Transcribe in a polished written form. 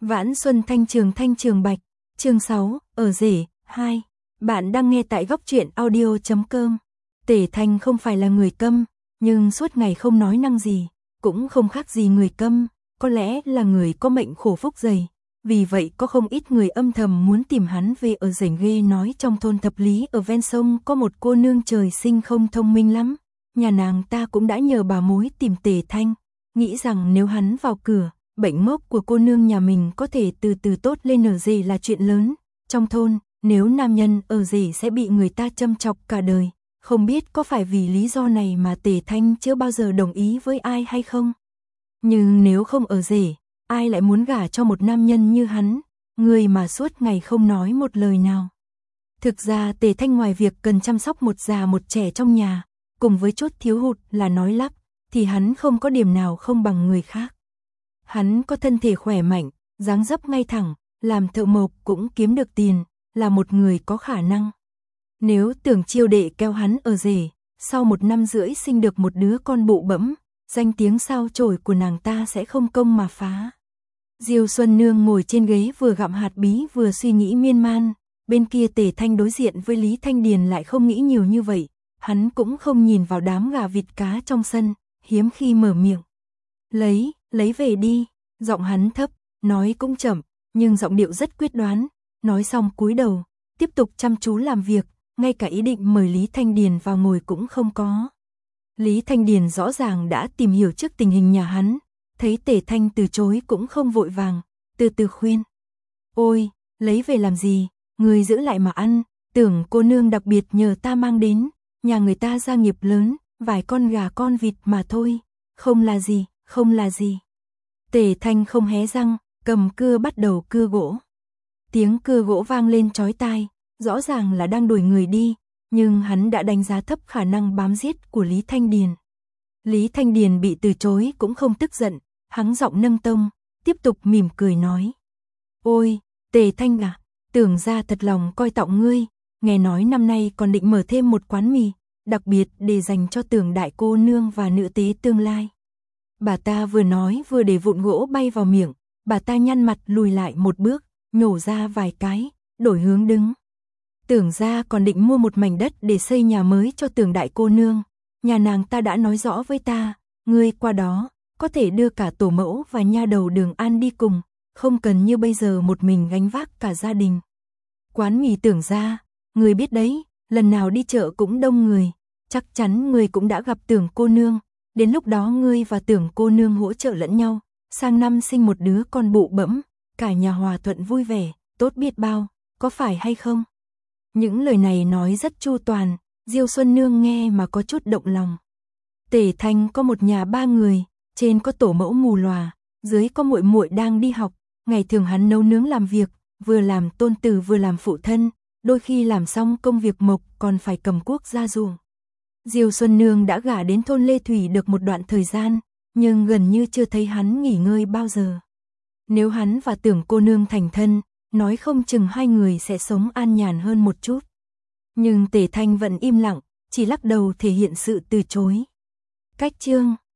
Vãn xuân thanh trường bạch, chương 6, ở rể, 2. Bạn đang nghe tại góc truyện audio.com. Tề Thanh không phải là người câm, nhưng suốt ngày không nói năng gì, cũng không khác gì người câm, có lẽ là người có mệnh khổ phúc dày. Vì vậy có không ít người âm thầm muốn tìm hắn về ở rảnh ghê. Nói trong thôn Thập Lý ở ven sông có một cô nương trời sinh không thông minh lắm. Nhà nàng ta cũng đã nhờ bà mối tìm Tề Thanh, nghĩ rằng nếu hắn vào cửa, bệnh mốc của cô nương nhà mình có thể từ từ tốt lên. Ở rể là chuyện lớn trong thôn, nếu nam nhân ở rể sẽ bị người ta châm chọc cả đời. Không biết có phải vì lý do này mà Tề Thanh chưa bao giờ đồng ý với ai hay không? Nhưng nếu không ở rể, ai lại muốn gả cho một nam nhân như hắn, người mà suốt ngày không nói một lời nào. Thực ra Tề Thanh ngoài việc cần chăm sóc một già một trẻ trong nhà, cùng với chút thiếu hụt là nói lắp, thì hắn không có điểm nào không bằng người khác. Hắn có thân thể khỏe mạnh, dáng dấp ngay thẳng, làm thợ mộc cũng kiếm được tiền, là một người có khả năng. Nếu Tưởng Chiêu đệ kéo hắn ở rể, sau 1 năm rưỡi sinh được một đứa con bụ bẫm, danh tiếng sao chổi của nàng ta sẽ không công mà phá. Diêu Xuân Nương ngồi trên ghế vừa gặm hạt bí vừa suy nghĩ miên man, bên kia Tề Thanh đối diện với Lý Thanh Điền lại không nghĩ nhiều như vậy, hắn cũng không nhìn vào đám gà vịt cá trong sân, hiếm khi mở miệng. Lấy về đi, giọng hắn thấp, nói cũng chậm, nhưng giọng điệu rất quyết đoán, nói xong cúi đầu, tiếp tục chăm chú làm việc, ngay cả ý định mời Lý Thanh Điền vào ngồi cũng không có. Lý Thanh Điền rõ ràng đã tìm hiểu trước tình hình nhà hắn, thấy Tề Thanh từ chối cũng không vội vàng, từ từ khuyên. Ôi, lấy về làm gì, người giữ lại mà ăn, Tưởng cô nương đặc biệt nhờ ta mang đến, nhà người ta gia nghiệp lớn, vài con gà con vịt mà thôi, không là gì. Tề Thanh không hé răng, cầm cưa bắt đầu cưa gỗ. Tiếng cưa gỗ vang lên chói tai, rõ ràng là đang đuổi người đi, nhưng hắn đã đánh giá thấp khả năng bám giết của Lý Thanh Điền. Lý Thanh Điền bị từ chối cũng không tức giận, hắn giọng nâng tông, tiếp tục mỉm cười nói. Ôi, Tề Thanh à, Tưởng ra thật lòng coi trọng ngươi, nghe nói năm nay còn định mở thêm một quán mì, đặc biệt để dành cho Tưởng đại cô nương và nữ tế tương lai. Bà ta vừa nói vừa để vụn gỗ bay vào miệng, bà ta nhăn mặt lùi lại một bước, nhổ ra vài cái, đổi hướng đứng. Tưởng ra còn định mua một mảnh đất để xây nhà mới cho Tưởng đại cô nương, nhà nàng ta đã nói rõ với ta, ngươi qua đó, có thể đưa cả tổ mẫu và nha đầu Đường An đi cùng, không cần như bây giờ một mình gánh vác cả gia đình. Quán mì Tưởng ra, ngươi biết đấy, lần nào đi chợ cũng đông người, chắc chắn ngươi cũng đã gặp Tưởng cô nương, đến lúc đó ngươi và Tưởng cô nương hỗ trợ lẫn nhau, sang năm sinh một đứa con bụ bẫm, cả nhà hòa thuận vui vẻ, tốt biết bao, có phải hay không? Những lời này nói rất chu toàn, Diêu Xuân Nương nghe mà có chút động lòng. Tề Thanh có một nhà 3 người, trên có tổ mẫu mù lòa, dưới có muội muội đang đi học, ngày thường hắn nấu nướng làm việc, vừa làm tôn tử vừa làm phụ thân, đôi khi làm xong công việc mộc còn phải cầm cuốc ra ruộng. Diêu Xuân Nương đã gả đến thôn Lê Thủy được một đoạn thời gian, nhưng gần như chưa thấy hắn nghỉ ngơi bao giờ. Nếu hắn và Tưởng cô nương thành thân, nói không chừng hai người sẽ sống an nhàn hơn một chút. Nhưng Tề Thanh vẫn im lặng, chỉ lắc đầu thể hiện sự từ chối. Cách chương